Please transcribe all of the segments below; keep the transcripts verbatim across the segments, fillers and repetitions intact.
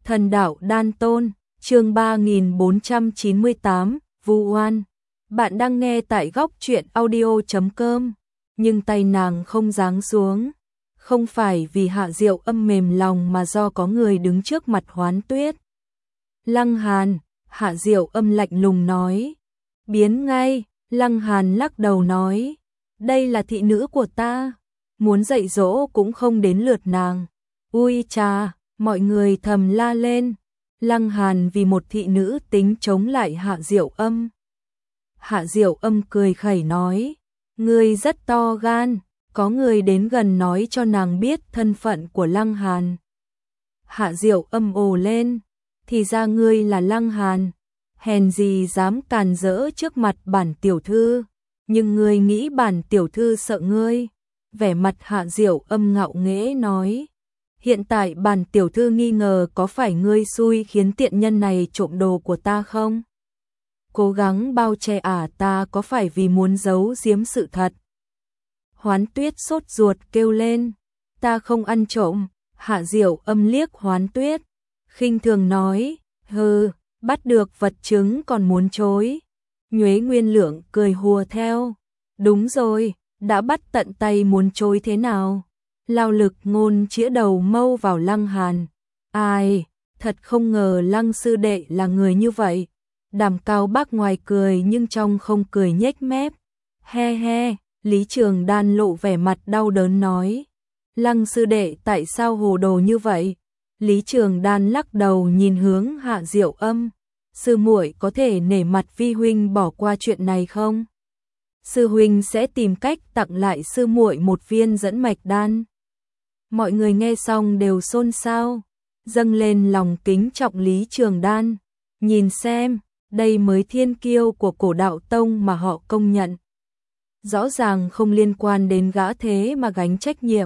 Thần đạo đan tôn, chương ba nghìn bốn trăm chín mươi tám, Vu Oan. Bạn đang nghe tại góc truyện audio chấm com, nhưng tay nàng không giáng xuống. Không phải vì Hạ Diệu Âm mềm lòng mà do có người đứng trước mặt Hoán Tuyết. Lăng Hàn, Hạ Diệu Âm lạnh lùng nói. Biến ngay, Lăng Hàn lắc đầu nói. Đây là thị nữ của ta, muốn dạy dỗ cũng không đến lượt nàng. Ui chà, mọi người thầm la lên. Lăng Hàn vì một thị nữ tính chống lại Hạ Diệu Âm. Hạ Diệu Âm cười khẩy nói. Ngươi rất to gan, có người đến gần nói cho nàng biết thân phận của Lăng Hàn. Hạ Diệu Âm ồ lên. Thì ra ngươi là Lăng Hàn, hèn gì dám càn rỡ trước mặt bản tiểu thư, nhưng ngươi nghĩ bản tiểu thư sợ ngươi. Vẻ mặt Hạ Diệu Âm ngạo nghễ nói. Hiện tại bản tiểu thư nghi ngờ có phải ngươi xui khiến tiện nhân này trộm đồ của ta không? Cố gắng bao che à ta có phải vì muốn giấu giếm sự thật? Hoán Tuyết sốt ruột kêu lên. Ta không ăn trộm. Hạ Diệu Âm liếc Hoán Tuyết, khinh thường nói. Hừ, bắt được vật chứng còn muốn chối. Nhuế Nguyên Lượng cười hùa theo. Đúng rồi, đã bắt tận tay muốn chối thế nào? Lao Lực Ngôn chĩa đầu mâu vào Lăng Hàn. Ai, thật không ngờ Lăng sư đệ là người như vậy. Đàm Cao Bác ngoài cười nhưng trong không cười nhếch mép. He he, Lý Trường Đan lộ vẻ mặt đau đớn nói. Lăng sư đệ tại sao hồ đồ như vậy? Lý Trường Đan lắc đầu nhìn hướng Hạ Diệu Âm. Sư muội có thể nể mặt vi huynh bỏ qua chuyện này không? Sư huynh sẽ tìm cách tặng lại sư muội một viên dẫn mạch đan. Mọi người nghe xong đều xôn xao, dâng lên lòng kính trọng Lý Trường Đan. Nhìn xem, đây mới thiên kiêu của Cổ Đạo Tông mà họ công nhận. Rõ ràng không liên quan đến gã thế mà gánh trách nhiệm.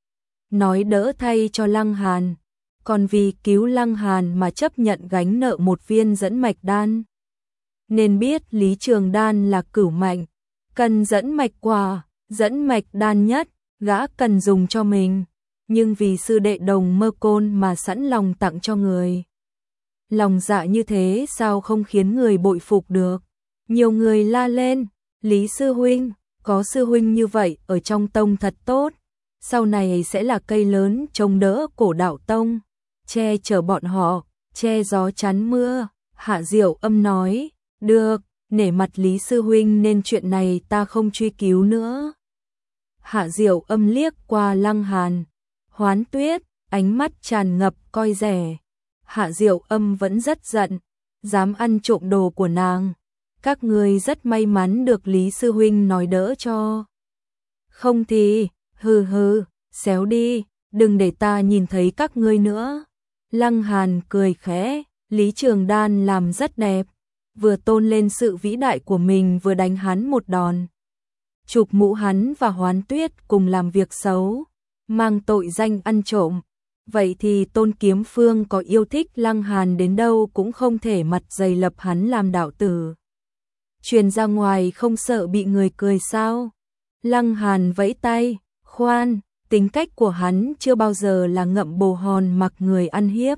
Nói đỡ thay cho Lăng Hàn, còn vì cứu Lăng Hàn mà chấp nhận gánh nợ một viên dẫn mạch đan. Nên biết Lý Trường Đan là cửu mạnh, cần dẫn mạch quả, dẫn mạch đan nhất, gã cần dùng cho mình. Nhưng vì sư đệ Đồng Mơ Côn mà sẵn lòng tặng cho người. Lòng dạ như thế sao không khiến người bội phục được. Nhiều người la lên. Lý sư huynh, có sư huynh như vậy ở trong tông thật tốt. Sau này sẽ là cây lớn chống đỡ Cổ Đạo Tông, che chở bọn họ, che gió chắn mưa. Hạ Diệu Âm nói. Được, nể mặt Lý sư huynh nên chuyện này ta không truy cứu nữa. Hạ Diệu Âm liếc qua Lăng Hàn, Hoán Tuyết, ánh mắt tràn ngập coi rẻ. Hạ Diệu Âm vẫn rất giận, dám ăn trộm đồ của nàng. Các ngươi rất may mắn được Lý sư huynh nói đỡ cho. Không thì, hừ hừ, xéo đi, đừng để ta nhìn thấy các ngươi nữa. Lăng Hàn cười khẽ. Lý Trường Đan làm rất đẹp, vừa tôn lên sự vĩ đại của mình vừa đánh hắn một đòn. Chụp mũ hắn và Hoán Tuyết cùng làm việc xấu, mang tội danh ăn trộm. Vậy thì Tôn Kiếm Phương có yêu thích Lăng Hàn đến đâu cũng không thể mặt dày lập hắn làm đạo tử. Truyền ra ngoài không sợ bị người cười sao? Lăng Hàn vẫy tay. Khoan, tính cách của hắn chưa bao giờ là ngậm bồ hòn mặc người ăn hiếp.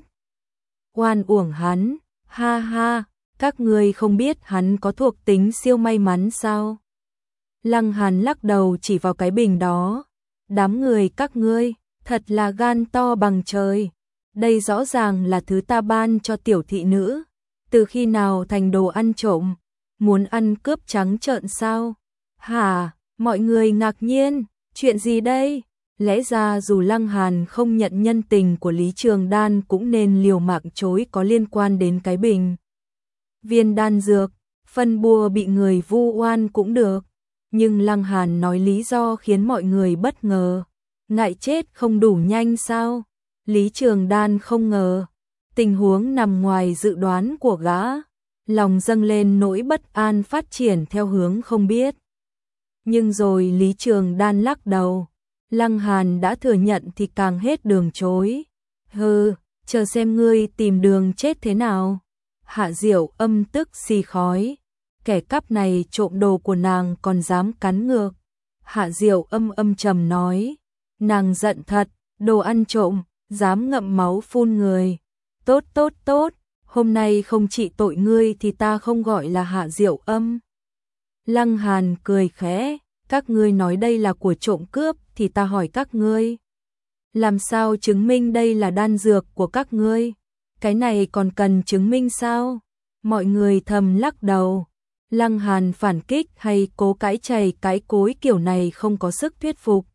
Oan uổng hắn, ha ha, các ngươi không biết hắn có thuộc tính siêu may mắn sao? Lăng Hàn lắc đầu chỉ vào cái bình đó. Đám người các ngươi, thật là gan to bằng trời. Đây rõ ràng là thứ ta ban cho tiểu thị nữ. Từ khi nào thành đồ ăn trộm? Muốn ăn cướp trắng trợn sao? Hả, mọi người ngạc nhiên, chuyện gì đây? Lẽ ra dù Lăng Hàn không nhận nhân tình của Lý Trường Đan cũng nên liều mạng chối có liên quan đến cái bình. Viên đan dược, phân bùa bị người vu oan cũng được. Nhưng Lăng Hàn nói lý do khiến mọi người bất ngờ. Ngại chết không đủ nhanh sao? Lý Trường Đan không ngờ. Tình huống nằm ngoài dự đoán của gã. Lòng dâng lên nỗi bất an phát triển theo hướng không biết. Nhưng rồi Lý Trường Đan lắc đầu. Lăng Hàn đã thừa nhận thì càng hết đường chối. Hừ, chờ xem ngươi tìm đường chết thế nào. Hạ Diệu Âm tức xì khói. Kẻ cắp này trộm đồ của nàng còn dám cắn ngược. Hạ Diệu Âm âm trầm nói. Nàng giận thật, đồ ăn trộm, dám ngậm máu phun người. Tốt tốt tốt, hôm nay không trị tội ngươi thì ta không gọi là Hạ Diệu Âm. Lăng Hàn cười khẽ, các ngươi nói đây là của trộm cướp thì ta hỏi các ngươi. Làm sao chứng minh đây là đan dược của các ngươi? Cái này còn cần chứng minh sao? Mọi người thầm lắc đầu. Lăng Hàn phản kích hay cố cãi chày cái cối kiểu này không có sức thuyết phục.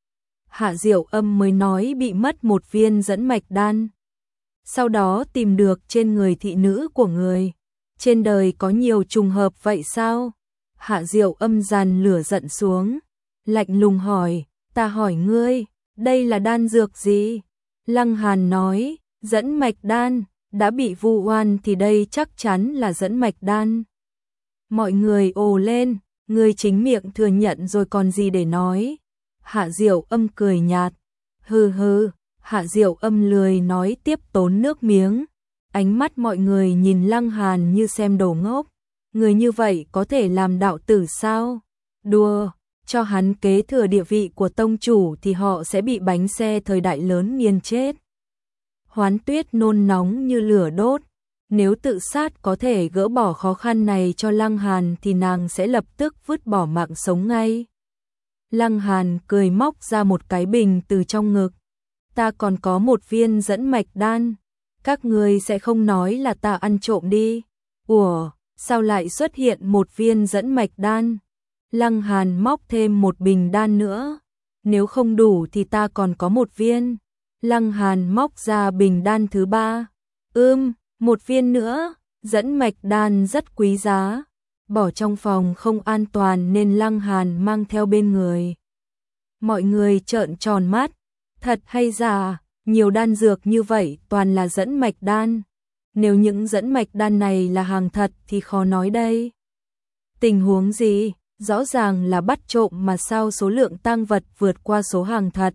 Hạ Diệu Âm mới nói bị mất một viên dẫn mạch đan. Sau đó tìm được trên người thị nữ của người. Trên đời có nhiều trùng hợp vậy sao? Hạ Diệu Âm dàn lửa giận xuống. Lạnh lùng hỏi, ta hỏi ngươi, đây là đan dược gì? Lăng Hàn nói, dẫn mạch đan, đã bị vu oan thì đây chắc chắn là dẫn mạch đan. Mọi người ồ lên, ngươi chính miệng thừa nhận rồi còn gì để nói. Hạ Diệu Âm cười nhạt, hừ hừ. Hạ Diệu Âm lười nói tiếp tốn nước miếng. Ánh mắt mọi người nhìn Lăng Hàn như xem đồ ngốc. Người như vậy có thể làm đạo tử sao? Đùa, cho hắn kế thừa địa vị của tông chủ thì họ sẽ bị bánh xe thời đại lớn nghiền chết. Hoán Tuyết nôn nóng như lửa đốt. Nếu tự sát có thể gỡ bỏ khó khăn này cho Lăng Hàn thì nàng sẽ lập tức vứt bỏ mạng sống ngay. Lăng Hàn cười móc ra một cái bình từ trong ngực. Ta còn có một viên dẫn mạch đan. Các ngươi sẽ không nói là ta ăn trộm đi. Ủa, sao lại xuất hiện một viên dẫn mạch đan? Lăng Hàn móc thêm một bình đan nữa. Nếu không đủ thì ta còn có một viên. Lăng Hàn móc ra bình đan thứ ba. Ưm, một viên nữa. Dẫn mạch đan rất quý giá. Bỏ trong phòng không an toàn nên Lăng Hàn mang theo bên người. Mọi người trợn tròn mắt. Thật hay giả, nhiều đan dược như vậy toàn là dẫn mạch đan. Nếu những dẫn mạch đan này là hàng thật thì khó nói đây. Tình huống gì? Rõ ràng là bắt trộm mà sao số lượng tang vật vượt qua số hàng thật.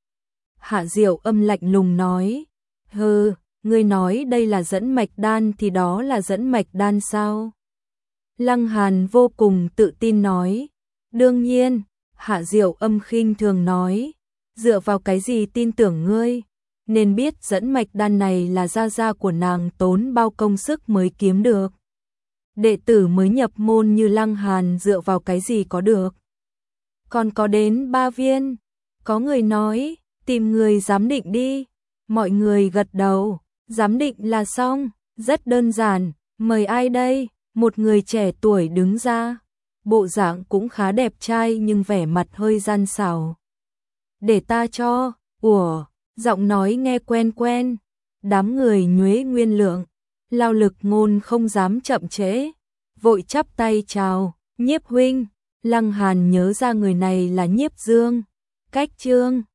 Hạ Diệu Âm lạnh lùng nói. Hừ, ngươi nói đây là dẫn mạch đan thì đó là dẫn mạch đan sao? Lăng Hàn vô cùng tự tin nói. Đương nhiên, Hạ Diệu Âm khinh thường nói. Dựa vào cái gì tin tưởng ngươi? Nên biết dẫn mạch đan này là gia gia của nàng tốn bao công sức mới kiếm được. Đệ tử mới nhập môn như Lăng Hàn dựa vào cái gì có được? Còn có đến ba viên. Có người nói, tìm người giám định đi. Mọi người gật đầu, giám định là xong, rất đơn giản, mời ai đây? Một người trẻ tuổi đứng ra, bộ dạng cũng khá đẹp trai nhưng vẻ mặt hơi gian xảo. Để ta cho. Ủa, giọng nói nghe quen quen. Đám người nhuế nguyên lượng, Lao Lực Ngôn không dám chậm trễ, vội chắp tay chào. Nhiếp huynh. Lăng Hàn nhớ ra người này là Nhiếp Dương. Cách Trương.